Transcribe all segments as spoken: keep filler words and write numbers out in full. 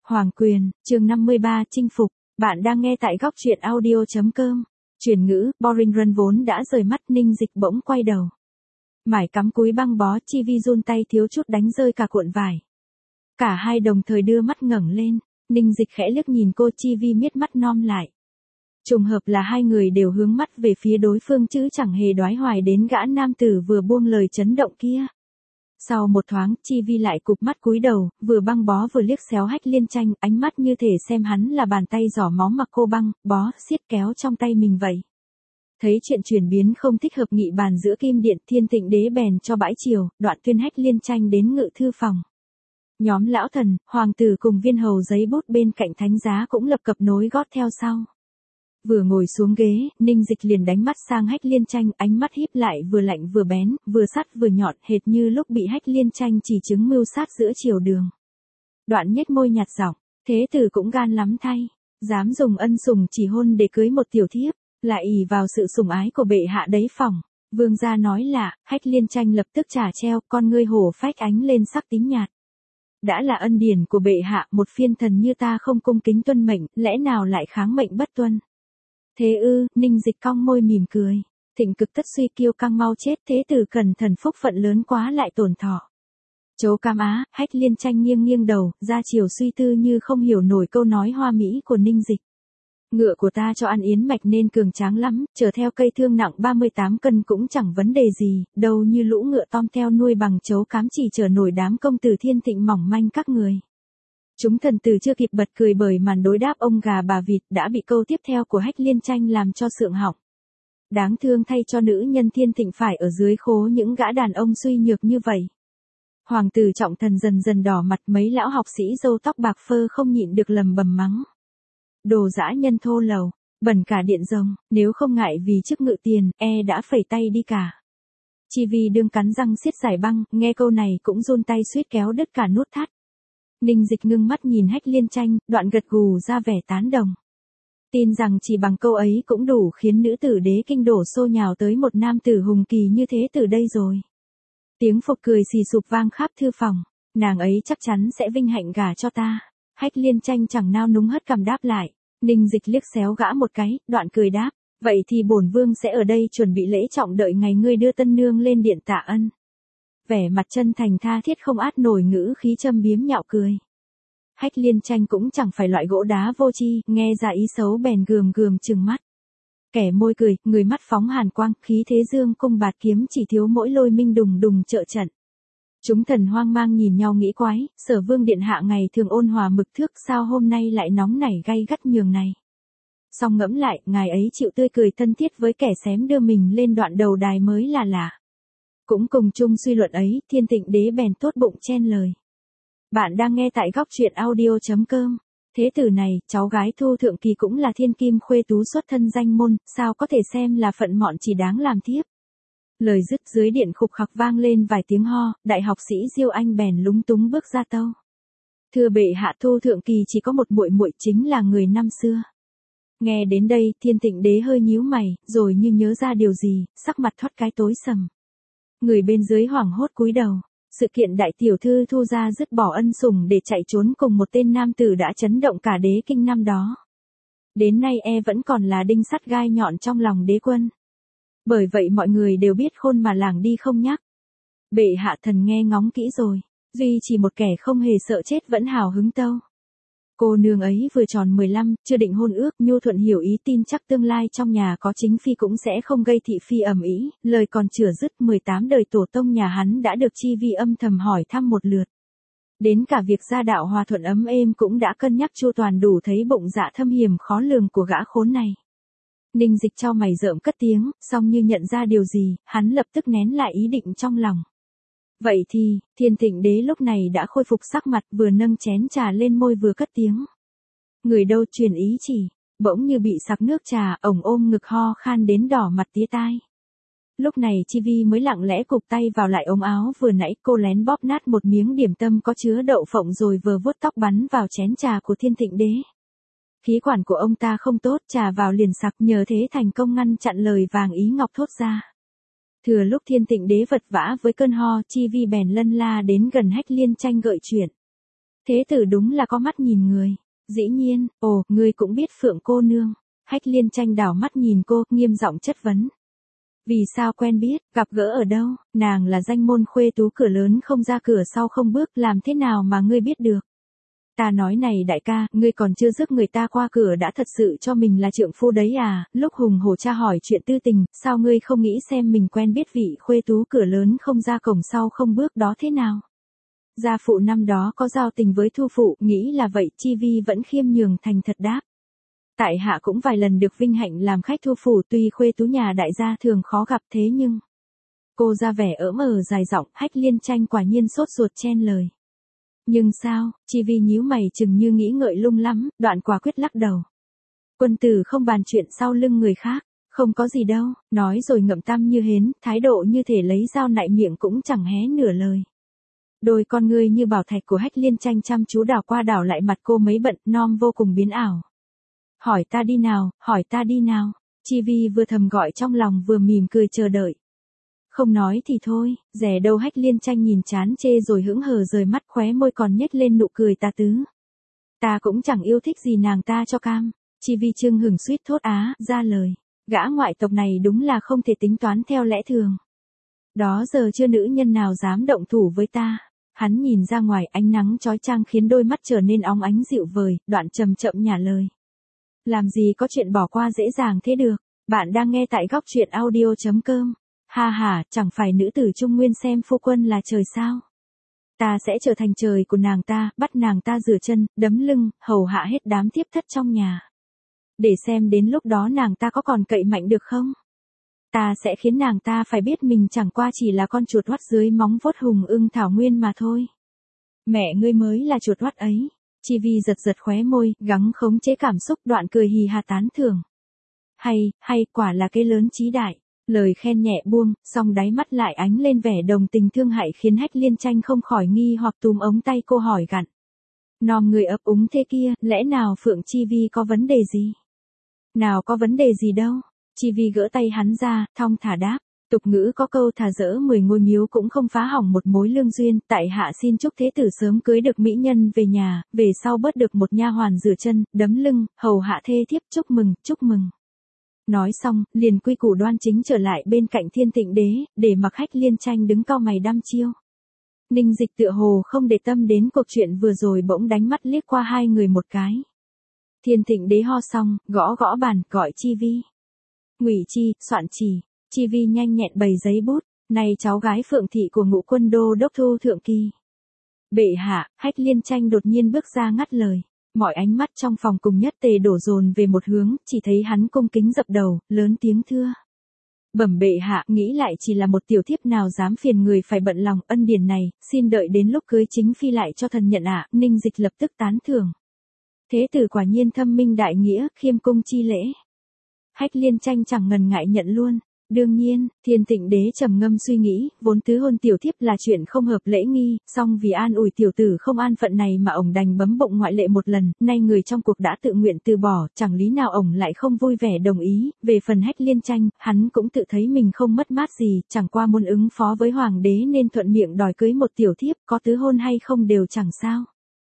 Hoàng quyền, chương năm mươi ba, chinh phục. Bạn đang nghe tại góc truyện audio chấm com. Chuyển ngữ, Boring Run vốn đã rời mắt, Ninh Dịch bỗng quay đầu. Mải cắm cúi băng bó, Chi Vi run tay thiếu chút đánh rơi cả cuộn vải. Cả hai đồng thời đưa mắt ngẩng lên, Ninh Dịch khẽ liếc nhìn cô, Chi Vi miết mắt nom lại. Trùng hợp là hai người đều hướng mắt về phía đối phương chứ chẳng hề đoái hoài đến gã nam tử vừa buông lời chấn động kia. Sau một thoáng, Chi Vi lại cụp mắt cúi đầu, vừa băng bó vừa liếc xéo Hách Liên Tranh, ánh mắt như thể xem hắn là bàn tay giỏ máu mặc cô băng, bó, siết kéo trong tay mình vậy. Thấy chuyện chuyển biến không thích hợp, nghị bàn giữa Kim Điện, Thiên Tịnh Đế bèn cho bãi triều, đoạn tuyên Hách Liên Tranh đến ngự thư phòng. Nhóm lão thần, hoàng tử cùng viên hầu giấy bút bên cạnh thánh giá cũng lập cập nối gót theo sau. Vừa ngồi xuống ghế, Ninh Dịch liền đánh mắt sang Hách Liên Tranh, ánh mắt híp lại vừa lạnh vừa bén, vừa sắt vừa nhọn, hệt như lúc bị Hách Liên Tranh chỉ chứng mưu sát giữa triều đường. Đoạn nhếch môi nhạt giọng, thế tử cũng gan lắm thay, dám dùng ân sủng chỉ hôn để cưới một tiểu thiếp, lại ỷ vào sự sủng ái của bệ hạ đấy phòng. Vương gia nói là, Hách Liên Tranh lập tức trả treo, con ngươi hổ phách ánh lên sắc tím nhạt. Đã là ân điển của bệ hạ, một phiên thần như ta không cung kính tuân mệnh, lẽ nào lại kháng mệnh bất tuân? Thế ư, Ninh Dịch cong môi mỉm cười. Thịnh cực tất suy, kiêu căng mau chết, thế tử cần thần phúc phận lớn quá lại tổn thọ. Chấu Cam Á, Hách Liên Tranh nghiêng nghiêng đầu, ra chiều suy tư như không hiểu nổi câu nói hoa mỹ của Ninh Dịch. Ngựa của ta cho ăn yến mạch nên cường tráng lắm, chở theo cây thương nặng ba mươi tám cân cũng chẳng vấn đề gì, đâu như lũ ngựa tom theo nuôi bằng chấu cám chỉ chở nổi đám công tử thiên thịnh mỏng manh các người. Chúng thần tử chưa kịp bật cười bởi màn đối đáp ông gà bà vịt đã bị câu tiếp theo của Hách Liên Tranh làm cho sượng họng. Đáng thương thay cho nữ nhân thiên thịnh phải ở dưới khố những gã đàn ông suy nhược như vậy. Hoàng tử trọng thần dần dần đỏ mặt, mấy lão học sĩ râu tóc bạc phơ không nhịn được lầm bầm mắng. Đồ dã nhân thô lầu, bẩn cả điện rồng, nếu không ngại vì chức ngự tiền, e đã phẩy tay đi cả. Chi Vi đương cắn răng siết giải băng, nghe câu này cũng run tay suýt kéo đứt cả nút thắt. Ninh Dịch ngưng mắt nhìn Hách Liên Tranh, đoạn gật gù ra vẻ tán đồng. Tin rằng chỉ bằng câu ấy cũng đủ khiến nữ tử đế kinh đổ xô nhào tới một nam tử hùng kỳ như thế từ đây rồi. Tiếng phục cười xì sụp vang khắp thư phòng, nàng ấy chắc chắn sẽ vinh hạnh gả cho ta. Hách Liên Tranh chẳng nao núng hất cằm đáp lại. Ninh Dịch liếc xéo gã một cái, đoạn cười đáp, vậy thì bổn vương sẽ ở đây chuẩn bị lễ trọng đợi ngày ngươi đưa tân nương lên điện tạ ân. Vẻ mặt chân thành tha thiết không át nổi ngữ khí châm biếm nhạo cười. Hách Liên Tranh cũng chẳng phải loại gỗ đá vô tri, nghe ra ý xấu bèn gườm gườm trừng mắt. Kẻ môi cười, người mắt phóng hàn quang, khí thế dương cung bạt kiếm chỉ thiếu mỗi lôi minh đùng đùng trợ trận. Chúng thần hoang mang nhìn nhau nghĩ quái, Sở Vương điện hạ ngày thường ôn hòa mực thước, sao hôm nay lại nóng nảy gay gắt nhường này. Song ngẫm lại, ngài ấy chịu tươi cười thân thiết với kẻ xém đưa mình lên đoạn đầu đài mới là lạ. Cũng cùng chung suy luận ấy, Thiên Tịnh Đế bèn tốt bụng chen lời. Bạn đang nghe tại góc truyện audio chấm com. Thế tử này, cháu gái Thu Thượng Kỳ cũng là thiên kim khuê tú xuất thân danh môn, sao có thể xem là phận mọn chỉ đáng làm thiếp. Lời dứt dưới điện khục khặc vang lên vài tiếng ho, đại học sĩ Diêu Anh bèn lúng túng bước ra tâu. Thưa bệ hạ, Thu Thượng Kỳ chỉ có một muội muội, chính là người năm xưa. Nghe đến đây, Thiên Tịnh Đế hơi nhíu mày, rồi như nhớ ra điều gì, sắc mặt thoát cái tối sầm. Người bên dưới hoảng hốt cúi đầu. Sự kiện đại tiểu thư Thu gia dứt bỏ ân sủng để chạy trốn cùng một tên nam tử đã chấn động cả đế kinh năm đó. Đến nay e vẫn còn là đinh sắt gai nhọn trong lòng đế quân. Bởi vậy mọi người đều biết khôn mà làng đi không nhắc. Bệ hạ thần nghe ngóng kỹ rồi, duy chỉ một kẻ không hề sợ chết vẫn hào hứng tâu. Cô nương ấy vừa tròn mười lăm, chưa định hôn ước, nhu thuận hiểu ý, tin chắc tương lai trong nhà có chính phi cũng sẽ không gây thị phi ầm ĩ. Lời còn chưa dứt, mười tám đời tổ tông nhà hắn đã được Chi Vi âm thầm hỏi thăm một lượt. Đến cả việc gia đạo hòa thuận ấm êm cũng đã cân nhắc chu toàn, đủ thấy bụng dạ thâm hiểm khó lường của gã khốn này. Ninh Dịch cho mày rợm cất tiếng, song như nhận ra điều gì, hắn lập tức nén lại ý định trong lòng. Vậy thì, Thiên Tịnh Đế lúc này đã khôi phục sắc mặt, vừa nâng chén trà lên môi vừa cất tiếng. Người đâu truyền ý chỉ, bỗng như bị sặc nước trà, ổng ôm ngực ho khan đến đỏ mặt tía tai. Lúc này Chi Vi mới lặng lẽ cụp tay vào lại ống áo, vừa nãy cô lén bóp nát một miếng điểm tâm có chứa đậu phộng rồi vừa vuốt tóc bắn vào chén trà của Thiên Tịnh Đế. Khí quản của ông ta không tốt, trà vào liền sặc, nhờ thế thành công ngăn chặn lời vàng ý ngọc thốt ra. Thừa lúc Thiên Tịnh Đế vật vã với cơn ho, Chi Vi bèn lân la đến gần Hách Liên Tranh gợi chuyện. Thế tử đúng là có mắt nhìn người. Dĩ nhiên, ồ, ngươi cũng biết Phượng cô nương. Hách Liên Tranh đảo mắt nhìn cô, nghiêm giọng chất vấn. Vì sao quen biết, gặp gỡ ở đâu, nàng là danh môn khuê tú cửa lớn không ra cửa sau không bước, làm thế nào mà ngươi biết được? Ta nói này đại ca, ngươi còn chưa rước người ta qua cửa đã thật sự cho mình là trượng phu đấy à? Lúc hùng hổ cha hỏi chuyện tư tình, sao ngươi không nghĩ xem mình quen biết vị khuê tú cửa lớn không ra cổng sau không bước đó thế nào? Gia phụ năm đó có giao tình với thu phụ, nghĩ là vậy, Chi Vi vẫn khiêm nhường thành thật đáp. Tại hạ cũng vài lần được vinh hạnh làm khách thu phủ, tuy khuê tú nhà đại gia thường khó gặp thế nhưng... Cô ra vẻ ỡm ờ dài giọng, Hách Liên Tranh quả nhiên sốt ruột chen lời. Nhưng sao, Chi Vi nhíu mày chừng như nghĩ ngợi lung lắm, đoạn quả quyết lắc đầu. Quân tử không bàn chuyện sau lưng người khác, không có gì đâu, nói rồi ngậm tăm như hến, thái độ như thể lấy dao nại miệng cũng chẳng hé nửa lời. Đôi con ngươi như bảo thạch của Hách Liên Tranh chăm chú đảo qua đảo lại mặt cô mấy bận, non vô cùng biến ảo. Hỏi ta đi nào, hỏi ta đi nào. Chi Vi vừa thầm gọi trong lòng vừa mỉm cười chờ đợi. Không nói thì thôi, rẻ đâu. Hách Liên Tranh nhìn chán chê rồi hững hờ rời mắt, khóe môi còn nhếch lên nụ cười tà tứ. Ta cũng chẳng yêu thích gì nàng ta cho cam. Chi Vi trưng hửng suýt thốt á ra lời. Gã ngoại tộc này đúng là không thể tính toán theo lẽ thường. Đó giờ chưa nữ nhân nào dám động thủ với ta. Hắn nhìn ra ngoài, ánh nắng chói chang khiến đôi mắt trở nên óng ánh dịu vời, đoạn chậm chậm nhả lời. Làm gì có chuyện bỏ qua dễ dàng thế được. Bạn đang nghe tại góc truyện audio chấm com. Ha ha, chẳng phải nữ tử Trung Nguyên xem phu quân là trời sao? Ta sẽ trở thành trời của nàng ta, bắt nàng ta rửa chân, đấm lưng, hầu hạ hết đám thiếp thất trong nhà. Để xem đến lúc đó nàng ta có còn cậy mạnh được không? Ta sẽ khiến nàng ta phải biết mình chẳng qua chỉ là con chuột oắt dưới móng vuốt hùng ưng thảo nguyên mà thôi. Mẹ ngươi mới là chuột oắt ấy. Chi Vi giật giật khóe môi, gắng khống chế cảm xúc, đoạn cười hì hà tán thưởng. Hay, hay, quả là cái lớn trí đại. Lời khen nhẹ buông, song đáy mắt lại ánh lên vẻ đồng tình thương hại khiến Hách Liên Tranh không khỏi nghi hoặc túm ống tay cô hỏi gặn. Nom người ấp úng thế kia, lẽ nào Phượng Chi Vi có vấn đề gì? Nào có vấn đề gì đâu. Chi Vi gỡ tay hắn ra, thong thả đáp. Tục ngữ có câu thà dỡ mười ngôi miếu cũng không phá hỏng một mối lương duyên, tại hạ xin chúc thế tử sớm cưới được mỹ nhân về nhà, về sau bớt được một nha hoàn rửa chân, đấm lưng, hầu hạ thê thiếp, chúc mừng, chúc mừng. Nói xong, liền quy củ đoan chính trở lại bên cạnh Thiên Tịnh Đế, để mặc Hách Liên Tranh đứng cau mày đăm chiêu. Ninh Dịch tựa hồ không để tâm đến cuộc chuyện vừa rồi, bỗng đánh mắt liếc qua hai người một cái. Thiên Tịnh Đế ho xong, gõ gõ bàn, gọi Chi Vi. Ngụy Chi, soạn chỉ. Chi Vi nhanh nhẹn bày giấy bút, này cháu gái Phượng thị của Ngũ Quân Đô đốc Thu Thượng Kỳ. Bệ hạ, Hách Liên Tranh đột nhiên bước ra ngắt lời. Mọi ánh mắt trong phòng cùng nhất tề đổ dồn về một hướng, chỉ thấy hắn cung kính dập đầu, lớn tiếng thưa. Bẩm bệ hạ, nghĩ lại chỉ là một tiểu thiếp nào dám phiền người phải bận lòng, ân điển này, xin đợi đến lúc cưới chính phi lại cho thần nhận ạ. Ninh Dịch lập tức tán thưởng. Thế tử quả nhiên thâm minh đại nghĩa, khiêm cung chi lễ. Hách Liên Tranh chẳng ngần ngại nhận luôn. Đương nhiên, Thiên Tịnh Đế trầm ngâm suy nghĩ, vốn tứ hôn tiểu thiếp là chuyện không hợp lễ nghi, song vì an ủi tiểu tử không an phận này mà ổng đành bấm bụng ngoại lệ một lần, nay người trong cuộc đã tự nguyện từ bỏ, chẳng lý nào ổng lại không vui vẻ đồng ý. Về phần Hách Liên Tranh, hắn cũng tự thấy mình không mất mát gì, chẳng qua muốn ứng phó với hoàng đế nên thuận miệng đòi cưới một tiểu thiếp, có tứ hôn hay không đều chẳng sao.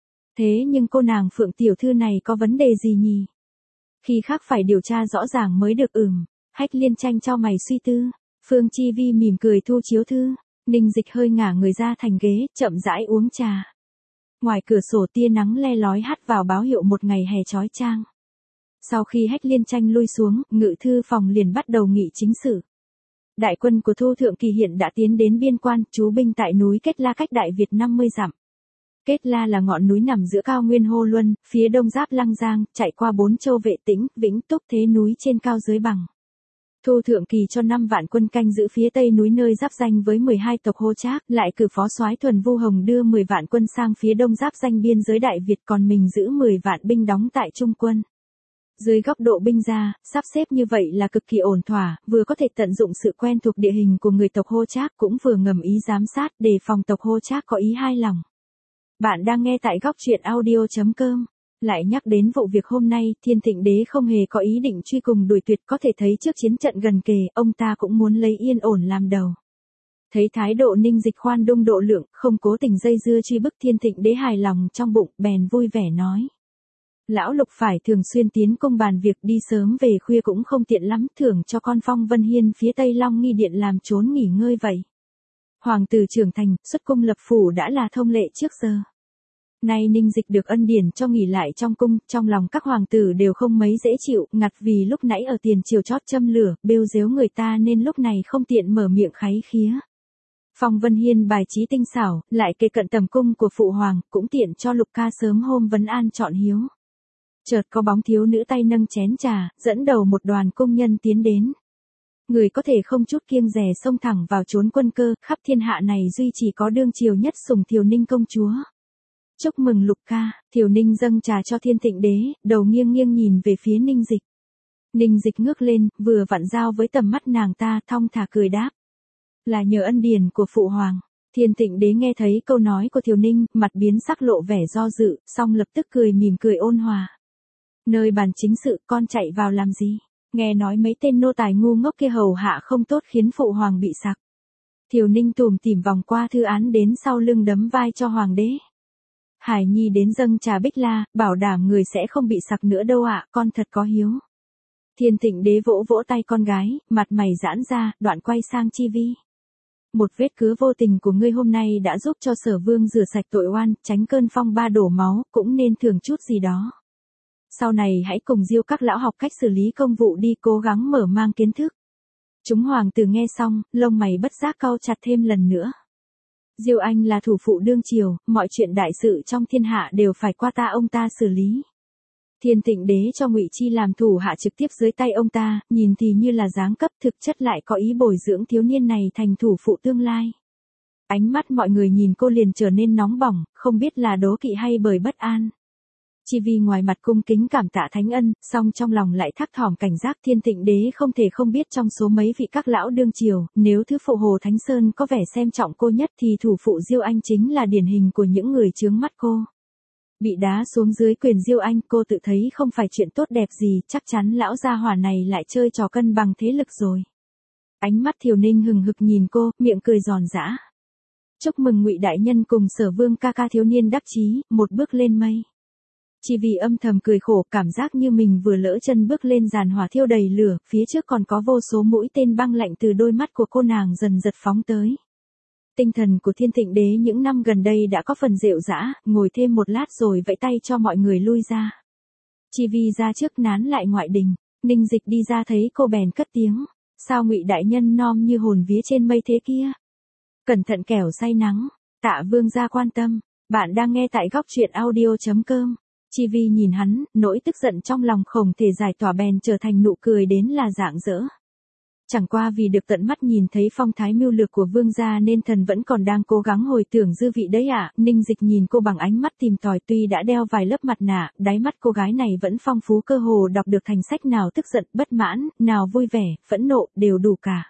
Thế nhưng cô nàng Phượng tiểu thư này có vấn đề gì nhỉ? Khi khác phải điều tra rõ ràng mới được. Ừm. Hách Liên Tranh cho mày suy tư. Phương Chi Vi mỉm cười thu chiếu thư. Ninh Dịch hơi ngả người ra thành ghế, chậm rãi uống trà. Ngoài cửa sổ tia nắng le lói hắt vào báo hiệu một ngày hè chói chang. Sau khi Hách Liên Tranh lui xuống, ngự thư phòng liền bắt đầu nghị chính sự. Đại quân của Thu Thượng Kỳ hiện đã tiến đến biên quan, trú binh tại núi Kết La cách Đại Việt năm mươi dặm. Kết La là ngọn núi nằm giữa cao nguyên Hô Luân, phía đông giáp Lăng Giang, chạy qua bốn châu Vệ Tĩnh, Vĩnh Túc, thế núi trên cao dưới bằng. Thu Thượng Kỳ cho năm vạn quân canh giữ phía tây núi nơi giáp danh với mười hai tộc Hô Trác, lại cử phó soái Thuần Vu Hồng đưa mười vạn quân sang phía đông giáp danh biên giới Đại Việt, còn mình giữ mười vạn binh đóng tại Trung quân. Dưới góc độ binh gia, sắp xếp như vậy là cực kỳ ổn thỏa, vừa có thể tận dụng sự quen thuộc địa hình của người tộc Hô Trác, cũng vừa ngầm ý giám sát để phòng tộc Hô Trác có ý hai lòng. Bạn đang nghe tại góc truyện audio chấm com. Lại nhắc đến vụ việc hôm nay, Thiên Tịnh Đế không hề có ý định truy cùng đuổi tuyệt, có thể thấy trước chiến trận gần kề, ông ta cũng muốn lấy yên ổn làm đầu. Thấy thái độ Ninh Dịch khoan dung độ lượng, không cố tình dây dưa truy bức Thiên Thịnh Đế hài lòng trong bụng, bèn vui vẻ nói. Lão Lục phải thường xuyên tiến cung bàn việc, đi sớm về khuya cũng không tiện lắm, thưởng cho con Phong Vân Hiên phía Tây Long Nghi Điện làm trốn nghỉ ngơi vậy. Hoàng tử trưởng thành, xuất cung lập phủ đã là thông lệ trước giờ. Nay Ninh Dịch được ân điển cho nghỉ lại trong cung, trong lòng các hoàng tử đều không mấy dễ chịu, ngặt vì lúc nãy ở tiền triều chót châm lửa, bêu dếu người ta nên lúc này không tiện mở miệng kháy khía. Phong Vân Hiên bài trí tinh xảo, lại kề cận tầm cung của phụ hoàng, cũng tiện cho Lục ca sớm hôm vấn an chọn hiếu. Chợt có bóng thiếu nữ tay nâng chén trà, dẫn đầu một đoàn cung nhân tiến đến. Người có thể không chút kiêng dè xông thẳng vào trốn quân cơ, khắp thiên hạ này duy chỉ có đương triều nhất sủng Thiều Ninh công chúa. Chúc mừng Lục ca, Thiều Ninh dâng trà cho Thiên Thịnh Đế, đầu nghiêng nghiêng nhìn về phía Ninh Dịch. Ninh Dịch ngước lên, vừa vặn giao với tầm mắt nàng ta, thong thả cười đáp. Là nhờ ân điển của phụ hoàng. Thiên Thịnh Đế nghe thấy câu nói của Thiều Ninh, mặt biến sắc lộ vẻ do dự, song lập tức cười mỉm cười ôn hòa. Nơi bàn chính sự, con chạy vào làm gì? Nghe nói mấy tên nô tài ngu ngốc kia hầu hạ không tốt khiến phụ hoàng bị sặc. Thiều Ninh tủm tỉm vòng qua thư án đến sau lưng đấm vai cho hoàng đế. Hải Nhi đến dâng trà bích la, bảo đảm người sẽ không bị sặc nữa đâu ạ, con thật có hiếu. Thiên Thịnh Đế vỗ vỗ tay con gái, mặt mày giãn ra, đoạn quay sang Chi Vi. Một vết cứa vô tình của ngươi hôm nay đã giúp cho Sở Vương rửa sạch tội oan, tránh cơn phong ba đổ máu, cũng nên thưởng chút gì đó. Sau này hãy cùng Diêu các lão học cách xử lý công vụ đi, cố gắng mở mang kiến thức. Chúng hoàng tử nghe xong, lông mày bất giác cau chặt thêm lần nữa. Diêu anh là thủ phụ đương triều, mọi chuyện đại sự trong thiên hạ đều phải qua ta ông ta xử lý. Thiên Thịnh Đế cho Ngụy Chi làm thủ hạ trực tiếp dưới tay ông ta, nhìn thì như là giáng cấp, thực chất lại có ý bồi dưỡng thiếu niên này thành thủ phụ tương lai. Ánh mắt mọi người nhìn cô liền trở nên nóng bỏng, không biết là đố kỵ hay bởi bất an. Chi Vi ngoài mặt cung kính cảm tạ thánh ân, song trong lòng lại thắc thỏm cảnh giác. Thiên Thịnh Đế không thể không biết trong số mấy vị các lão đương triều, nếu thứ phụ Hồ Thánh Sơn có vẻ xem trọng cô nhất thì thủ phụ Diêu Anh chính là điển hình của những người chướng mắt cô. Bị đá xuống dưới quyền Diêu Anh, cô tự thấy không phải chuyện tốt đẹp gì, chắc chắn lão gia hỏa này lại chơi trò cân bằng thế lực rồi. Ánh mắt Thiều Ninh hừng hực nhìn cô, miệng cười giòn giã. Chúc mừng Ngụy đại nhân cùng Sở Vương ca ca, thiếu niên đắc chí, một bước lên mây. Chỉ vì âm thầm cười khổ, cảm giác như mình vừa lỡ chân bước lên giàn hỏa thiêu đầy lửa, phía trước còn có vô số mũi tên băng lạnh từ đôi mắt của cô nàng dần giật phóng tới. Tinh thần của Thiên Thịnh Đế những năm gần đây đã có phần rệu rã, ngồi thêm một lát rồi vẫy tay cho mọi người lui ra. Chi Vi ra trước nán lại ngoại đình, Ninh Dịch đi ra thấy cô bèn cất tiếng, sao Ngụy đại nhân nom như hồn vía trên mây thế kia? Cẩn thận kẻo say nắng, tạ vương gia quan tâm, bạn đang nghe tại góc truyện audio chấm com. Chi Vi nhìn hắn, nỗi tức giận trong lòng không thể giải tỏa bèn trở thành nụ cười đến là rạng rỡ. Chẳng qua vì được tận mắt nhìn thấy phong thái mưu lược của vương gia nên thần vẫn còn đang cố gắng hồi tưởng dư vị đấy ạ. À. Ninh Dịch nhìn cô bằng ánh mắt tìm tòi, tuy đã đeo vài lớp mặt nạ, đáy mắt cô gái này vẫn phong phú, cơ hồ đọc được thành sách, nào tức giận, bất mãn, nào vui vẻ, phẫn nộ, đều đủ cả.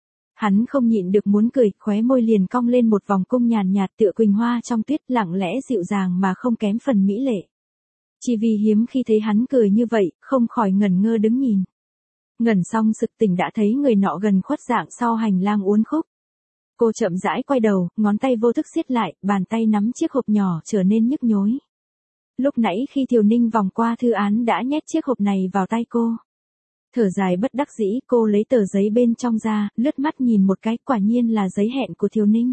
Hắn không nhịn được muốn cười, khóe môi liền cong lên một vòng cung nhàn nhạt tựa quỳnh hoa trong tuyết, lặng lẽ dịu dàng mà không kém phần mỹ lệ. Chỉ vì hiếm khi thấy hắn cười như vậy, không khỏi ngẩn ngơ đứng nhìn. Ngẩn xong sực tỉnh đã thấy người nọ gần khuất dạng sau hành lang uốn khúc. Cô chậm rãi quay đầu, ngón tay vô thức siết lại, bàn tay nắm chiếc hộp nhỏ trở nên nhức nhối. Lúc nãy khi Thiều Ninh vòng qua thư án đã nhét chiếc hộp này vào tay cô. Thở dài bất đắc dĩ, cô lấy tờ giấy bên trong ra, lướt mắt nhìn một cái, quả nhiên là giấy hẹn của Thiều Ninh.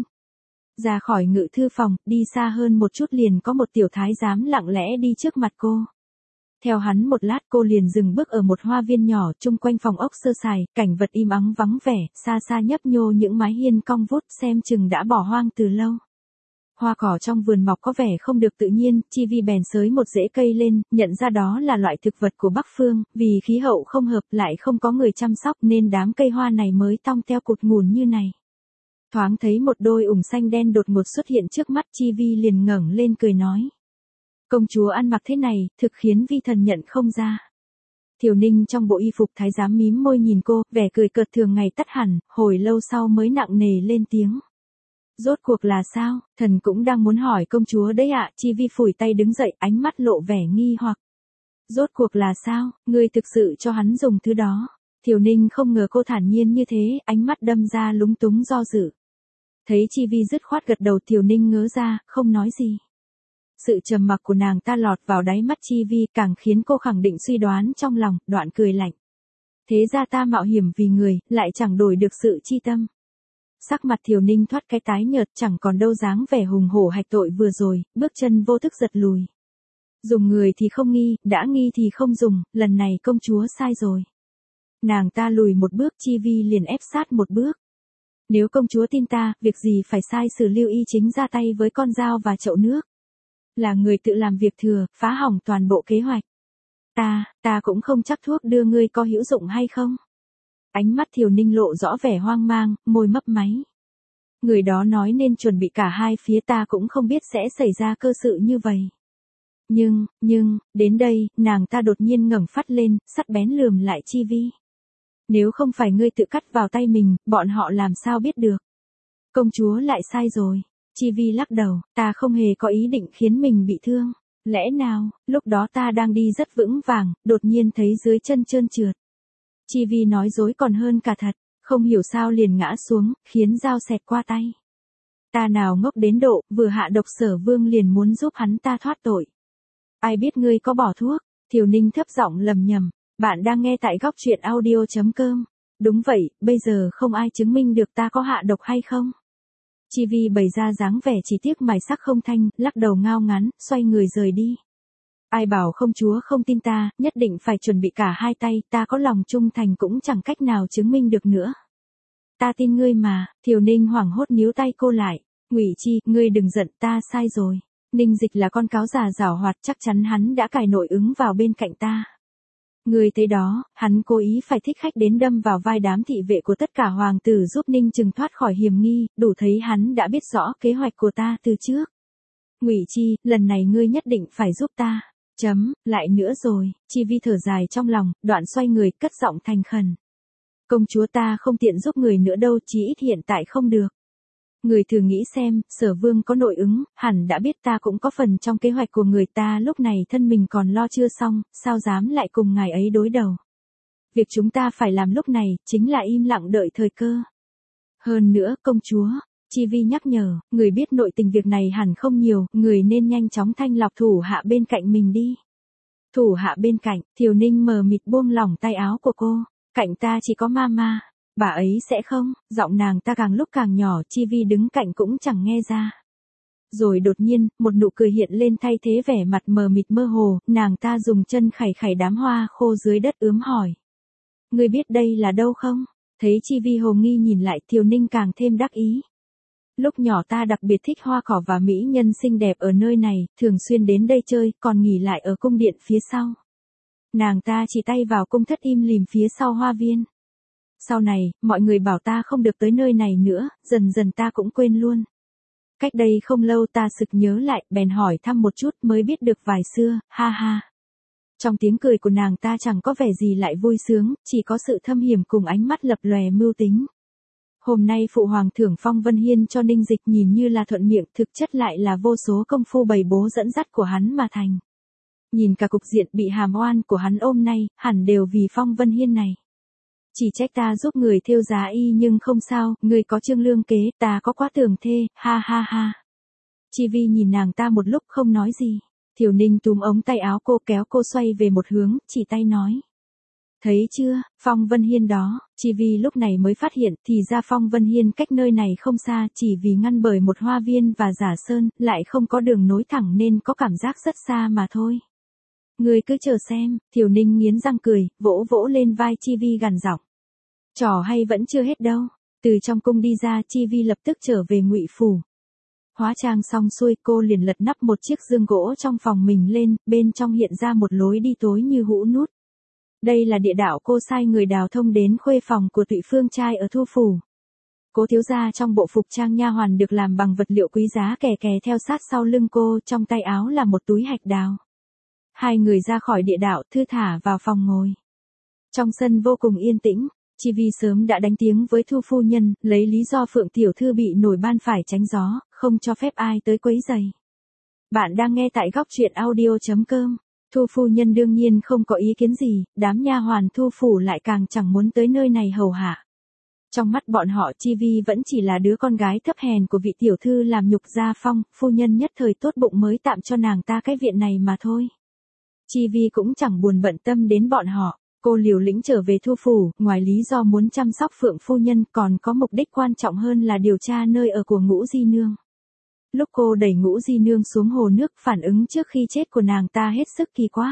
Ra khỏi ngự thư phòng, đi xa hơn một chút liền có một tiểu thái giám lặng lẽ đi trước mặt cô. Theo hắn một lát cô liền dừng bước ở một hoa viên nhỏ, chung quanh phòng ốc sơ sài, cảnh vật im ắng vắng vẻ, xa xa nhấp nhô những mái hiên cong vút, xem chừng đã bỏ hoang từ lâu. Hoa cỏ trong vườn mọc có vẻ không được tự nhiên, Chi Vi bèn xới một rễ cây lên, nhận ra đó là loại thực vật của Bắc Phương, vì khí hậu không hợp lại không có người chăm sóc nên đám cây hoa này mới tong teo cụt ngùn như này. Thoáng thấy một đôi ủng xanh đen đột ngột xuất hiện trước mắt, Chi Vi liền ngẩng lên cười nói. Công chúa ăn mặc thế này, thực khiến vi thần nhận không ra. Thiều Ninh trong bộ y phục thái giám mím môi nhìn cô, vẻ cười cợt thường ngày tắt hẳn, hồi lâu sau mới nặng nề lên tiếng. Rốt cuộc là sao, thần cũng đang muốn hỏi công chúa đấy ạ. Chi Vi phủi tay đứng dậy, ánh mắt lộ vẻ nghi hoặc. Rốt cuộc là sao, ngươi thực sự cho hắn dùng thứ đó. Thiều Ninh không ngờ cô thản nhiên như thế, ánh mắt đâm ra lúng túng do dự. Thấy Chi Vi dứt khoát gật đầu, Thiều Ninh ngớ ra, không nói gì. Sự trầm mặc của nàng ta lọt vào đáy mắt Chi Vi, càng khiến cô khẳng định suy đoán trong lòng, đoạn cười lạnh. Thế ra ta mạo hiểm vì người, lại chẳng đổi được sự chi tâm. Sắc mặt Thiều Ninh thoát cái tái nhợt, chẳng còn đâu dáng vẻ hùng hổ hạch tội vừa rồi, bước chân vô thức giật lùi. Dùng người thì không nghi, đã nghi thì không dùng, lần này công chúa sai rồi. Nàng ta lùi một bước, Chi Vi liền ép sát một bước. Nếu công chúa tin ta, việc gì phải sai sử Lưu Y Chính ra tay với con dao và chậu nước. Là người tự làm việc thừa, phá hỏng toàn bộ kế hoạch. Ta, ta cũng không chắc thuốc đưa ngươi có hữu dụng hay không. Ánh mắt Thiều Ninh lộ rõ vẻ hoang mang, môi mấp máy. Người đó nói nên chuẩn bị cả hai phía, ta cũng không biết sẽ xảy ra cơ sự như vậy. Nhưng, nhưng, đến đây, nàng ta đột nhiên ngẩng phát lên, sắc bén lườm lại Chi Vi. Nếu không phải ngươi tự cắt vào tay mình, bọn họ làm sao biết được. Công chúa lại sai rồi. Chi Vi lắc đầu, ta không hề có ý định khiến mình bị thương. Lẽ nào, lúc đó ta đang đi rất vững vàng, đột nhiên thấy dưới chân trơn trượt. Chi Vi nói dối còn hơn cả thật, không hiểu sao liền ngã xuống, khiến dao xẹt qua tay. Ta nào ngốc đến độ, vừa hạ độc Sở Vương liền muốn giúp hắn ta thoát tội. Ai biết ngươi có bỏ thuốc, Thiều Ninh thấp giọng lầm nhầm, bạn đang nghe tại góc truyện audio chấm com. Đúng vậy, bây giờ không ai chứng minh được ta có hạ độc hay không. Chi Vi bày ra dáng vẻ chỉ tiếc mài sắc không thanh, lắc đầu ngao ngán, xoay người rời đi. Ai bảo công chúa không tin ta, nhất định phải chuẩn bị cả hai tay, ta có lòng trung thành cũng chẳng cách nào chứng minh được nữa. Ta tin ngươi mà, Thiều Ninh hoảng hốt níu tay cô lại. Ngụy Chi, ngươi đừng giận, ta sai rồi. Ninh Dịch là con cáo già giảo hoạt, chắc chắn hắn đã cài nội ứng vào bên cạnh ta. Ngươi thấy đó, hắn cố ý phải thích khách đến đâm vào vai đám thị vệ của tất cả hoàng tử giúp Ninh Trừng thoát khỏi hiểm nghi, đủ thấy hắn đã biết rõ kế hoạch của ta từ trước. Ngụy Chi, lần này ngươi nhất định phải giúp ta. Chấm, lại nữa rồi, Chi Vi thở dài trong lòng, đoạn xoay người, cất giọng thành khẩn. Công chúa ta không tiện giúp người nữa đâu, chí ít hiện tại không được. Người thử nghĩ xem, Sở Vương có nội ứng, hẳn đã biết ta cũng có phần trong kế hoạch của người ta, lúc này thân mình còn lo chưa xong, sao dám lại cùng ngài ấy đối đầu. Việc chúng ta phải làm lúc này, chính là im lặng đợi thời cơ. Hơn nữa, công chúa, Chi Vi nhắc nhở, người biết nội tình việc này hẳn không nhiều, người nên nhanh chóng thanh lọc thủ hạ bên cạnh mình đi. Thủ hạ bên cạnh, Thiều Ninh mờ mịt buông lỏng tay áo của cô, cạnh ta chỉ có Mama. Bà ấy sẽ không, giọng nàng ta càng lúc càng nhỏ, Chi Vi đứng cạnh cũng chẳng nghe ra. Rồi đột nhiên, một nụ cười hiện lên thay thế vẻ mặt mờ mịt mơ hồ, nàng ta dùng chân khẩy khẩy đám hoa khô dưới đất ướm hỏi. Ngươi biết đây là đâu không? Thấy Chi Vi hồ nghi nhìn lại, Thiều Ninh càng thêm đắc ý. Lúc nhỏ ta đặc biệt thích hoa cỏ và mỹ nhân xinh đẹp ở nơi này, thường xuyên đến đây chơi, còn nghỉ lại ở cung điện phía sau. Nàng ta chỉ tay vào cung thất im lìm phía sau hoa viên. Sau này, mọi người bảo ta không được tới nơi này nữa, dần dần ta cũng quên luôn. Cách đây không lâu ta sực nhớ lại, bèn hỏi thăm một chút mới biết được vài xưa, ha ha. Trong tiếng cười của nàng ta chẳng có vẻ gì lại vui sướng, chỉ có sự thâm hiểm cùng ánh mắt lập lòe mưu tính. Hôm nay phụ hoàng thưởng Phong Vân Hiên cho Ninh Dịch nhìn như là thuận miệng, thực chất lại là vô số công phu bày bố dẫn dắt của hắn mà thành. Nhìn cả cục diện bị hàm oan của hắn ôm nay, hẳn đều vì Phong Vân Hiên này. Chỉ trách ta giúp người thêu giá y nhưng không sao, người có trương lương kế, ta có quá tường thê, ha ha ha. Chi Vi nhìn nàng ta một lúc không nói gì. Thiều Ninh túm ống tay áo cô kéo cô xoay về một hướng, chỉ tay nói. Thấy chưa, Phong Vân Hiên đó, Chi Vi lúc này mới phát hiện, thì ra Phong Vân Hiên cách nơi này không xa, chỉ vì ngăn bởi một hoa viên và giả sơn, lại không có đường nối thẳng nên có cảm giác rất xa mà thôi. Người cứ chờ xem, Thiều Ninh nghiến răng cười, vỗ vỗ lên vai Chi Vi gằn giọng. Trò hay vẫn chưa hết đâu. Từ trong cung đi ra, Chi Vi lập tức trở về Ngụy phủ. Hóa trang xong xuôi, cô liền lật nắp một chiếc giường gỗ trong phòng mình lên, bên trong hiện ra một lối đi tối như hũ nút. Đây là địa đạo cô sai người đào thông đến khuê phòng của Tụy Phương trai ở Thu phủ. Cố thiếu gia trong bộ phục trang nha hoàn được làm bằng vật liệu quý giá kè kè theo sát sau lưng cô, trong tay áo là một túi hạch đào. Hai người ra khỏi địa đạo, thư thả vào phòng ngồi. Trong sân vô cùng yên tĩnh. Chi Vi sớm đã đánh tiếng với Thu phu nhân, lấy lý do Phượng tiểu thư bị nổi ban phải tránh gió, không cho phép ai tới quấy rầy. Bạn đang nghe tại góc truyện audio chấm com. Thu phu nhân đương nhiên không có ý kiến gì, đám nha hoàn Thu phủ lại càng chẳng muốn tới nơi này hầu hạ. Trong mắt bọn họ Chi Vi vẫn chỉ là đứa con gái thấp hèn của vị tiểu thư làm nhục gia phong, phu nhân nhất thời tốt bụng mới tạm cho nàng ta cái viện này mà thôi. Chi Vi cũng chẳng buồn bận tâm đến bọn họ, cô liều lĩnh trở về Thu Phủ, ngoài lý do muốn chăm sóc Phượng phu nhân còn có mục đích quan trọng hơn là điều tra nơi ở của Ngũ Di Nương. Lúc cô đẩy Ngũ Di Nương xuống hồ nước, phản ứng trước khi chết của nàng ta hết sức kỳ quá.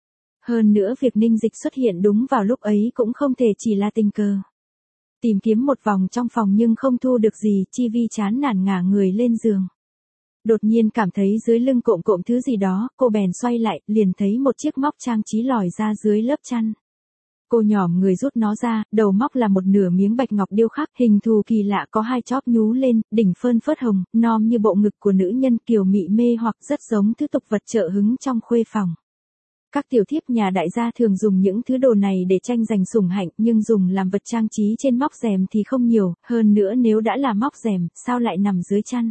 Hơn nữa việc Ninh Dịch xuất hiện đúng vào lúc ấy cũng không thể chỉ là tình cờ. Tìm kiếm một vòng trong phòng nhưng không thu được gì, Chi Vi chán nản ngả người lên giường. Đột nhiên cảm thấy dưới lưng cộm cộm thứ gì đó, cô bèn xoay lại, liền thấy một chiếc móc trang trí lòi ra dưới lớp chăn. Cô nhỏm người rút nó ra, đầu móc là một nửa miếng bạch ngọc điêu khắc, hình thù kỳ lạ có hai chóp nhú lên, đỉnh phơn phớt hồng, nom như bộ ngực của nữ nhân kiều mị mê hoặc rất giống thứ tục vật trợ hứng trong khuê phòng. Các tiểu thiếp nhà đại gia thường dùng những thứ đồ này để tranh giành sủng hạnh, nhưng dùng làm vật trang trí trên móc rèm thì không nhiều, hơn nữa nếu đã là móc rèm, sao lại nằm dưới chăn?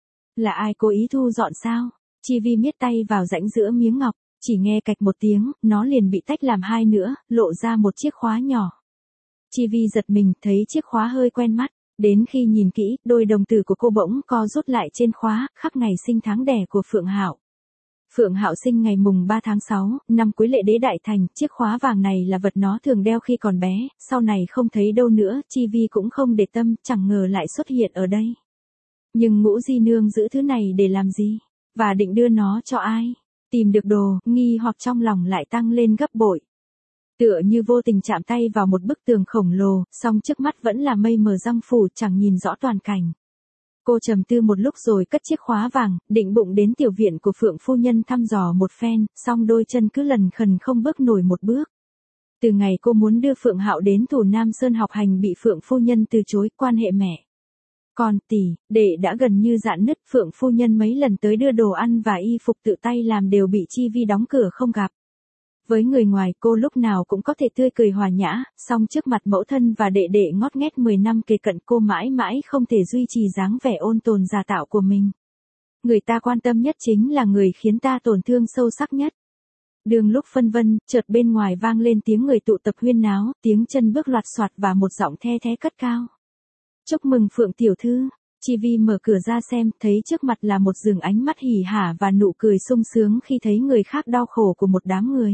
Là ai cố ý thu dọn sao? Chi Vi miết tay vào rãnh giữa miếng ngọc, chỉ nghe cạch một tiếng, nó liền bị tách làm hai nữa, lộ ra một chiếc khóa nhỏ. Chi Vi giật mình, thấy chiếc khóa hơi quen mắt, đến khi nhìn kỹ, đôi đồng tử của cô bỗng co rút lại trên khóa, khắc ngày sinh tháng đẻ của Phượng Hạo. Phượng Hạo sinh ngày mùng ba tháng sáu, năm Quý Lệ Đế đại thành, chiếc khóa vàng này là vật nó thường đeo khi còn bé, sau này không thấy đâu nữa, Chi Vi cũng không để tâm, chẳng ngờ lại xuất hiện ở đây. Nhưng Ngũ Di Nương giữ thứ này để làm gì? Và định đưa nó cho ai? Tìm được đồ, nghi hoặc trong lòng lại tăng lên gấp bội. Tựa như vô tình chạm tay vào một bức tường khổng lồ, song trước mắt vẫn là mây mờ răng phủ, chẳng nhìn rõ toàn cảnh. Cô trầm tư một lúc rồi cất chiếc khóa vàng, định bụng đến tiểu viện của Phượng phu nhân thăm dò một phen, song đôi chân cứ lần khần không bước nổi một bước. Từ ngày cô muốn đưa Phượng Hạo đến Thủ Nam Sơn học hành bị Phượng phu nhân từ chối, quan hệ mẹ con tỷ đệ đã gần như rạn nứt. Phượng phu nhân mấy lần tới đưa đồ ăn và y phục tự tay làm đều bị Chi Vi đóng cửa không gặp. Với người ngoài cô lúc nào cũng có thể tươi cười hòa nhã, song trước mặt mẫu thân và đệ đệ ngót nghét mười năm kề cận cô mãi mãi không thể duy trì dáng vẻ ôn tồn giả tạo của mình. Người ta quan tâm nhất chính là người khiến ta tổn thương sâu sắc nhất. Đường lúc phân vân, chợt bên ngoài vang lên tiếng người tụ tập huyên náo, tiếng chân bước loạt soạt và một giọng the thé cất cao. Chúc mừng Phượng tiểu thư. Chi Vi mở cửa ra xem, thấy trước mặt là một rừng ánh mắt hỉ hả và nụ cười sung sướng khi thấy người khác đau khổ của một đám người.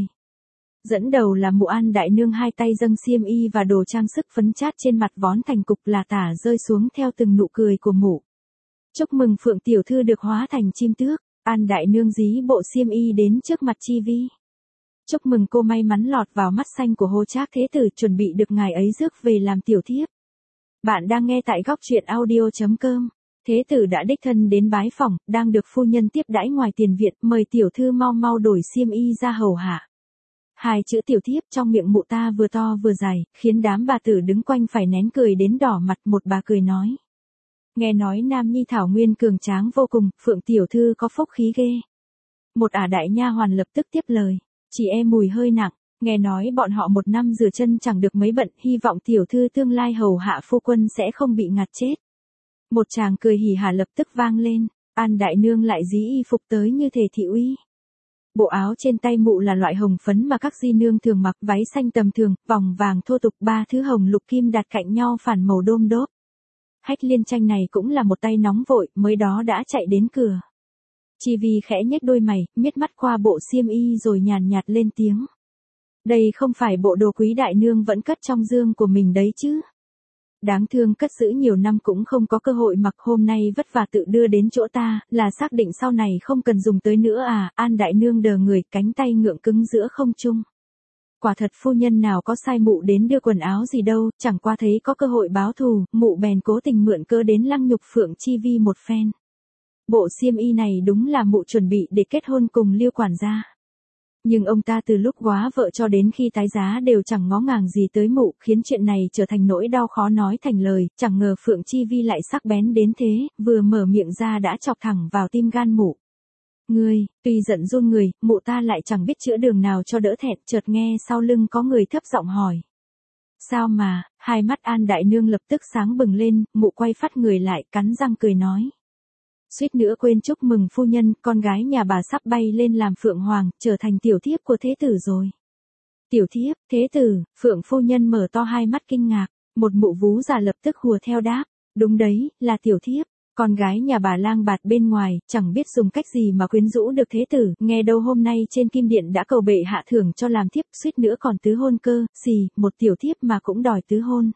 Dẫn đầu là Mụ An đại nương, hai tay dâng xiêm y và đồ trang sức phấn chát trên mặt vón thành cục là tả rơi xuống theo từng nụ cười của mụ. Chúc mừng Phượng tiểu thư được hóa thành chim tước. An đại nương dí bộ xiêm y đến trước mặt Chi Vi. Chúc mừng cô may mắn lọt vào mắt xanh của Hô Trác thế tử, chuẩn bị được ngài ấy rước về làm tiểu thiếp. Bạn đang nghe tại góc truyện audio chấm com. Thế tử đã đích thân đến bái phỏng, đang được phu nhân tiếp đãi ngoài tiền viện, mời tiểu thư mau mau đổi xiêm y ra hầu hạ. Hai chữ tiểu thiếp trong miệng mụ ta vừa to vừa dài, khiến đám bà tử đứng quanh phải nén cười đến đỏ mặt. Một bà cười nói: nghe nói Nam Nhi thảo nguyên cường tráng vô cùng, Phượng tiểu thư có phúc khí ghê. Một ả đại nha hoàn lập tức tiếp lời: chị em mùi hơi nặng, nghe nói bọn họ một năm rửa chân chẳng được mấy bận, hy vọng tiểu thư tương lai hầu hạ phu quân sẽ không bị ngạt chết. Một tràng cười hỉ hả lập tức vang lên. An đại nương lại dí y phục tới như thể thị uy. Bộ áo trên tay mụ là loại hồng phấn mà các di nương thường mặc, váy xanh tầm thường, vòng vàng thô tục, ba thứ hồng lục kim đặt cạnh nhau phản màu đôm đốp. Hách Liên Tranh này cũng là một tay nóng vội, mới đó đã chạy đến cửa. Chi Vi khẽ nhếch đôi mày, miết mắt qua bộ xiêm y rồi nhàn nhạt lên tiếng: đây không phải bộ đồ quý đại nương vẫn cất trong dương của mình đấy chứ? Đáng thương cất giữ nhiều năm cũng không có cơ hội mặc, hôm nay vất vả tự đưa đến chỗ ta, là xác định sau này không cần dùng tới nữa à? An đại nương đờ người, cánh tay ngượng cứng giữa không trung. Quả thật phu nhân nào có sai mụ đến đưa quần áo gì đâu, chẳng qua thấy có cơ hội báo thù, mụ bèn cố tình mượn cơ đến lăng nhục Phượng Chi Vi một phen. Bộ xiêm y này đúng là mụ chuẩn bị để kết hôn cùng Liêu quản gia. Nhưng ông ta từ lúc góa vợ cho đến khi tái giá đều chẳng ngó ngàng gì tới mụ, khiến chuyện này trở thành nỗi đau khó nói thành lời. Chẳng ngờ Phượng Chi Vi lại sắc bén đến thế, vừa mở miệng ra đã chọc thẳng vào tim gan mụ. Ngươi, tuy giận run người, mụ ta lại chẳng biết chữa đường nào cho đỡ thẹn, chợt nghe sau lưng có người thấp giọng hỏi: sao mà? Hai mắt An đại nương lập tức sáng bừng lên, mụ quay phát người lại, cắn răng cười nói: suýt nữa quên chúc mừng phu nhân, con gái nhà bà sắp bay lên làm phượng hoàng, trở thành tiểu thiếp của thế tử rồi. Tiểu thiếp, thế tử? Phượng phu nhân mở to hai mắt kinh ngạc. Một mụ vú già lập tức hùa theo đáp, đúng đấy, là tiểu thiếp. Con gái nhà bà lang bạt bên ngoài, chẳng biết dùng cách gì mà quyến rũ được thế tử, nghe đâu hôm nay trên kim điện đã cầu bệ hạ thưởng cho làm thiếp, suýt nữa còn tứ hôn cơ, xì, một tiểu thiếp mà cũng đòi tứ hôn.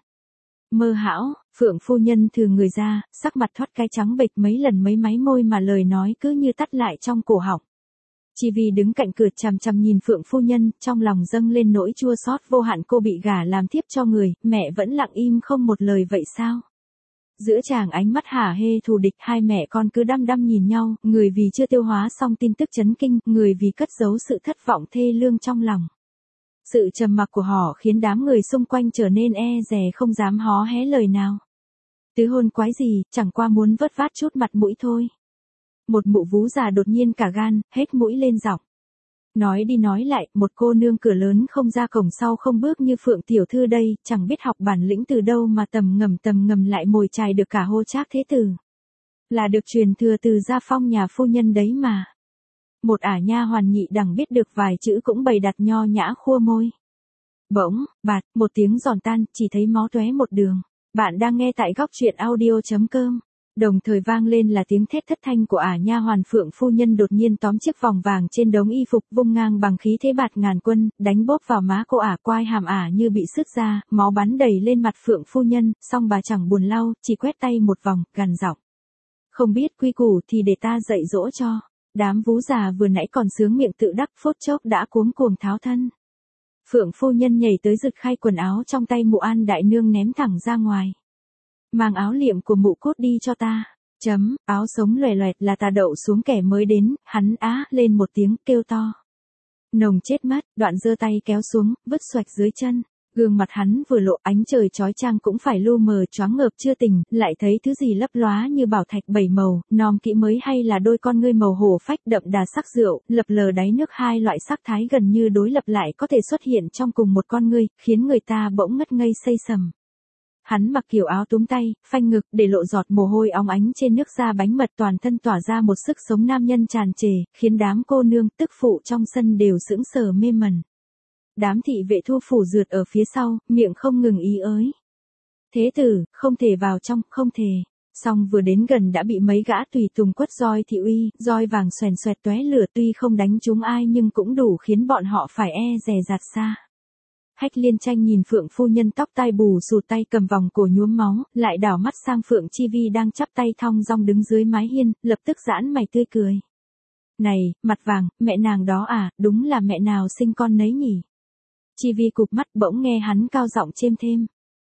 Mơ hão, Phượng phu nhân thừ người ra, sắc mặt thoát cái trắng bệch mấy lần mấy máy môi mà lời nói cứ như tắt lại trong cổ họng. Chi Vi đứng cạnh cửa chằm chằm nhìn Phượng phu nhân, trong lòng dâng lên nỗi chua xót vô hạn, cô bị gả làm thiếp cho người, mẹ vẫn lặng im không một lời vậy sao? Giữa chàng ánh mắt hả hê thù địch, hai mẹ con cứ đăm đăm nhìn nhau, người vì chưa tiêu hóa xong tin tức chấn kinh, người vì cất giấu sự thất vọng thê lương trong lòng. Sự trầm mặc của họ khiến đám người xung quanh trở nên e dè không dám hó hé lời nào. Tứ hôn quái gì, chẳng qua muốn vớt vát chút mặt mũi thôi. Một mụ vú già đột nhiên cả gan, hết mũi lên giọng. Nói đi nói lại, một cô nương cửa lớn không ra cổng sau không bước như Phượng tiểu thư đây, chẳng biết học bản lĩnh từ đâu mà tầm ngầm tầm ngầm lại mồi chài được cả hô trác thế tử. Là được truyền thừa từ gia phong nhà phu nhân đấy mà. Một ả nha hoàn nhị đẳng biết được vài chữ cũng bày đặt nho nhã khua môi. Bỗng, bạt, một tiếng giòn tan, chỉ thấy máu tóe một đường. Bạn đang nghe tại góc truyện audio chấm com. Đồng thời vang lên là tiếng thét thất thanh của ả nha hoàn Phượng phu nhân đột nhiên tóm chiếc vòng vàng trên đống y phục vung ngang bằng khí thế bạt ngàn quân, đánh bóp vào má cô ả, quai hàm ả như bị sứt ra, máu bắn đầy lên mặt Phượng phu nhân, song bà chẳng buồn lau, chỉ quét tay một vòng, gằn giọng. Không biết quy củ thì để ta dạy dỗ cho. Đám vú già vừa nãy còn sướng miệng tự đắc phút chốc đã cuống cuồng tháo thân. Phượng phu nhân nhảy tới giật khay quần áo trong tay mụ An đại nương ném thẳng ra ngoài. Mang áo liệm của mụ cốt đi cho ta. Chấm, áo sống loè loẹt là tà đậu xuống kẻ mới đến, hắn á lên một tiếng kêu to. Nồng chết mất, đoạn giơ tay kéo xuống, vứt xoạch dưới chân. Gương mặt hắn vừa lộ, ánh trời chói chang cũng phải lu mờ choáng ngợp chưa tỉnh, lại thấy thứ gì lấp lóa như bảo thạch bảy màu, nom kỹ mới hay là đôi con ngươi màu hổ phách đậm đà sắc rượu, lập lờ đáy nước, hai loại sắc thái gần như đối lập lại có thể xuất hiện trong cùng một con ngươi, khiến người ta bỗng ngất ngây xây sầm. Hắn mặc kiểu áo túm tay, phanh ngực, để lộ giọt mồ hôi óng ánh trên nước da bánh mật, toàn thân tỏa ra một sức sống nam nhân tràn trề, khiến đám cô nương tức phụ trong sân đều sững sờ mê mẩn. Đám thị vệ thu phủ rượt ở phía sau, miệng không ngừng ý ới. Thế tử, không thể vào trong, không thể. Song vừa đến gần đã bị mấy gã tùy tùng quất roi thị uy, roi vàng xoèn xoẹt tóe lửa, tuy không đánh trúng ai nhưng cũng đủ khiến bọn họ phải e dè dạt xa. Hách Liên Tranh nhìn Phượng phu nhân tóc tai bù xù, tay cầm vòng cổ nhuốm máu, lại đảo mắt sang Phượng Chi Vi đang chắp tay thong dong đứng dưới mái hiên, lập tức giãn mày tươi cười. Này, mặt vàng, mẹ nàng đó à, đúng là mẹ nào sinh con nấy nhỉ? Chi Vi cụp mắt, bỗng nghe hắn cao giọng chêm thêm.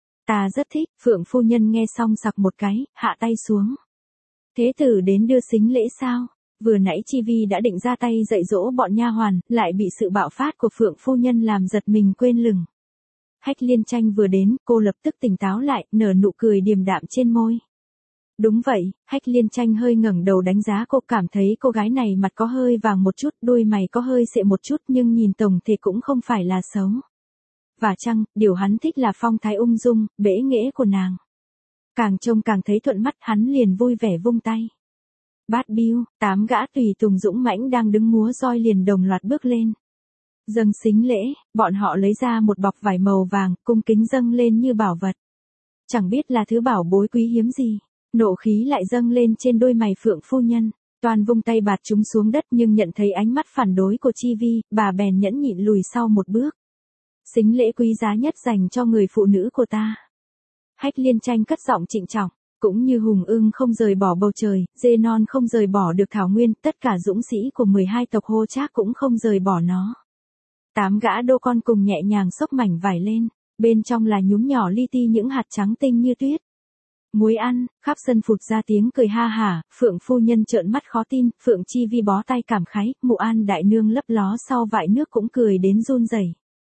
Ta rất thích. Phượng phu nhân nghe xong sặc một cái, hạ tay xuống. Thế tử đến đưa sính lễ sao? Vừa nãy Chi Vi đã định ra tay dạy dỗ bọn nha hoàn, lại bị sự bạo phát của Phượng phu nhân làm giật mình quên lửng. Hách Liên Tranh vừa đến, cô lập tức tỉnh táo lại, nở nụ cười điềm đạm trên môi. Đúng vậy. Hách Liên Tranh hơi ngẩng đầu đánh giá cô, cảm thấy cô gái này mặt có hơi vàng một chút, đuôi mày có hơi xệ một chút, nhưng nhìn tổng thể cũng không phải là xấu. Và chăng, điều hắn thích là phong thái ung dung, bẽ nghễ của nàng. Càng trông càng thấy thuận mắt, hắn liền vui vẻ vung tay. Bát biêu, tám gã tùy tùng dũng mãnh đang đứng múa roi liền đồng loạt bước lên. Dâng sính lễ, bọn họ lấy ra một bọc vải màu vàng, cung kính dâng lên như bảo vật. Chẳng biết là thứ bảo bối quý hiếm gì. Nộ khí lại dâng lên trên đôi mày Phượng phu nhân, toàn vung tay bạt chúng xuống đất, nhưng nhận thấy ánh mắt phản đối của Chi Vi, bà bèn nhẫn nhịn lùi sau một bước. Sính lễ quý giá nhất dành cho người phụ nữ của ta. Hách Liên Tranh cất giọng trịnh trọng, cũng như hùng ưng không rời bỏ bầu trời, dê non không rời bỏ được thảo nguyên, tất cả dũng sĩ của mười hai tộc Hô Trác cũng không rời bỏ nó. Tám gã đô con cùng nhẹ nhàng xốc mảnh vải lên, bên trong là nhúm nhỏ li ti những hạt trắng tinh như tuyết. Muối ăn, khắp sân phụt ra tiếng cười ha hả, Phượng phu nhân trợn mắt khó tin, Phượng Chi Vi bó tay cảm khái, mụ An đại nương lấp ló sau vại nước cũng cười đến run rẩy.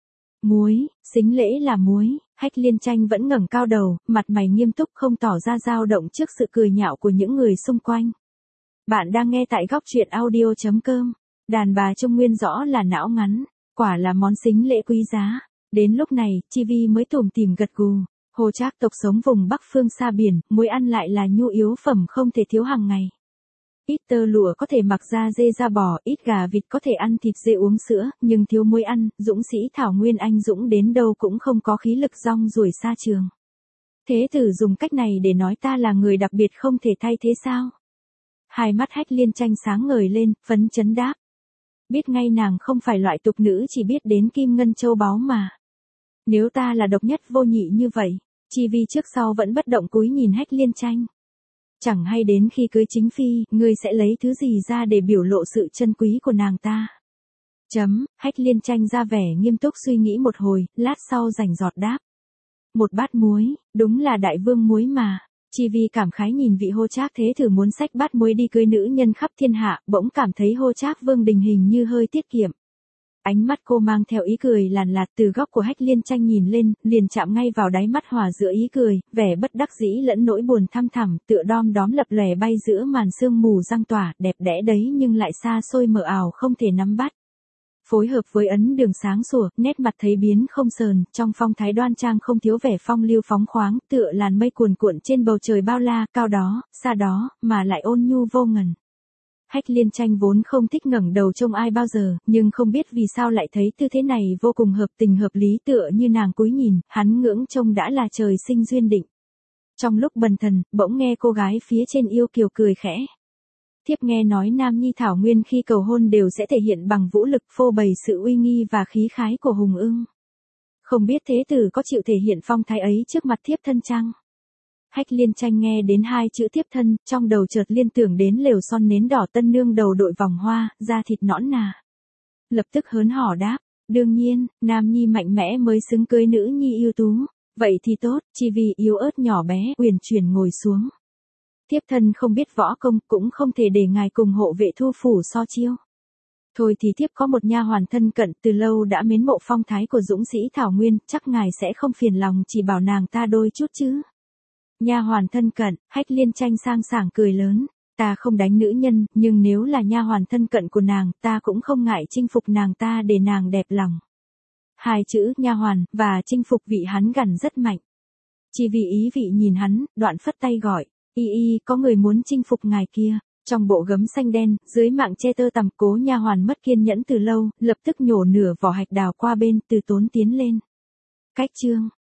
Muối, sính lễ là muối. Hách Liên Tranh vẫn ngẩng cao đầu, mặt mày nghiêm túc không tỏ ra dao động trước sự cười nhạo của những người xung quanh. Bạn đang nghe tại góc truyện audio chấm com. Đàn bà Trung Nguyên rõ là não ngắn, quả là món sính lễ quý giá. Đến lúc này, Chi Vi mới tủm tỉm gật gù. Hồ Trác tộc sống vùng Bắc phương xa biển, muối ăn lại là nhu yếu phẩm không thể thiếu hàng ngày. Ít tơ lụa có thể mặc da dê da bò, ít gà vịt có thể ăn thịt dê uống sữa, nhưng thiếu muối ăn, dũng sĩ Thảo Nguyên anh dũng đến đâu cũng không có khí lực rong ruổi xa trường. Thế tử dùng cách này để nói ta là người đặc biệt không thể thay thế sao? Hai mắt Hách Liên Tranh sáng ngời lên, phấn chấn đáp. Biết ngay nàng không phải loại tục nữ chỉ biết đến kim ngân châu báu mà. Nếu ta là độc nhất vô nhị như vậy, Chi Vi trước sau vẫn bất động cúi nhìn Hách Liên Tranh. Chẳng hay đến khi cưới chính phi, ngươi sẽ lấy thứ gì ra để biểu lộ sự chân quý của nàng ta. Chấm, Hách Liên Tranh ra vẻ nghiêm túc suy nghĩ một hồi, lát sau rành giọt đáp. Một bát muối, đúng là đại vương muối mà. Chi Vi cảm khái nhìn vị Hô Trác thế thử muốn xách bát muối đi cưới nữ nhân khắp thiên hạ, bỗng cảm thấy Hô Trác Vương Đình hình như hơi tiết kiệm. Ánh mắt cô mang theo ý cười làn lạt từ góc của Hách Liên Tranh nhìn lên, liền chạm ngay vào đáy mắt hòa giữa ý cười, vẻ bất đắc dĩ lẫn nỗi buồn thăm thẳm, tựa đom đóm lập lòe bay giữa màn sương mù răng tỏa, đẹp đẽ đấy nhưng lại xa xôi mờ ảo không thể nắm bắt. Phối hợp với ấn đường sáng sủa, nét mặt thấy biến không sờn, trong phong thái đoan trang không thiếu vẻ phong lưu phóng khoáng, tựa làn mây cuồn cuộn trên bầu trời bao la, cao đó, xa đó, mà lại ôn nhu vô ngần. Hách Liên Tranh vốn không thích ngẩng đầu trông ai bao giờ, nhưng không biết vì sao lại thấy tư thế này vô cùng hợp tình hợp lý tựa như nàng cúi nhìn, hắn ngưỡng trông đã là trời sinh duyên định. Trong lúc bần thần, bỗng nghe cô gái phía trên yêu kiều cười khẽ. Thiếp nghe nói Nam Nhi Thảo Nguyên khi cầu hôn đều sẽ thể hiện bằng vũ lực phô bày sự uy nghi và khí khái của hùng ưng. Không biết thế tử có chịu thể hiện phong thái ấy trước mặt thiếp thân chăng? Hách Liên Tranh nghe đến hai chữ thiếp thân, trong đầu chợt liên tưởng đến lều son nến đỏ tân nương đầu đội vòng hoa, da thịt nõn nà. Lập tức hớn hở đáp, đương nhiên, Nam Nhi mạnh mẽ mới xứng cưới nữ nhi ưu tú. Vậy thì tốt, Chi Vi yếu ớt nhỏ bé, uyển chuyển ngồi xuống. Thiếp thân không biết võ công, cũng không thể để ngài cùng hộ vệ Thu phủ so chiêu. Thôi thì thiếp có một nha hoàn thân cận, từ lâu đã mến mộ phong thái của dũng sĩ Thảo Nguyên, chắc ngài sẽ không phiền lòng chỉ bảo nàng ta đôi chút chứ. Nha hoàn thân cận, Hách Liên Tranh sang sảng cười lớn, ta không đánh nữ nhân, nhưng nếu là nha hoàn thân cận của nàng, ta cũng không ngại chinh phục nàng ta để nàng đẹp lòng. Hai chữ nha hoàn và chinh phục vị hắn gằn rất mạnh. Chỉ vì ý vị nhìn hắn, đoạn phất tay gọi, y y có người muốn chinh phục ngài kia. Trong bộ gấm xanh đen, dưới mạng che tơ tằm, Cố nha hoàn mất kiên nhẫn từ lâu, lập tức nhổ nửa vỏ hạch đào qua bên, từ tốn tiến lên. Cách chương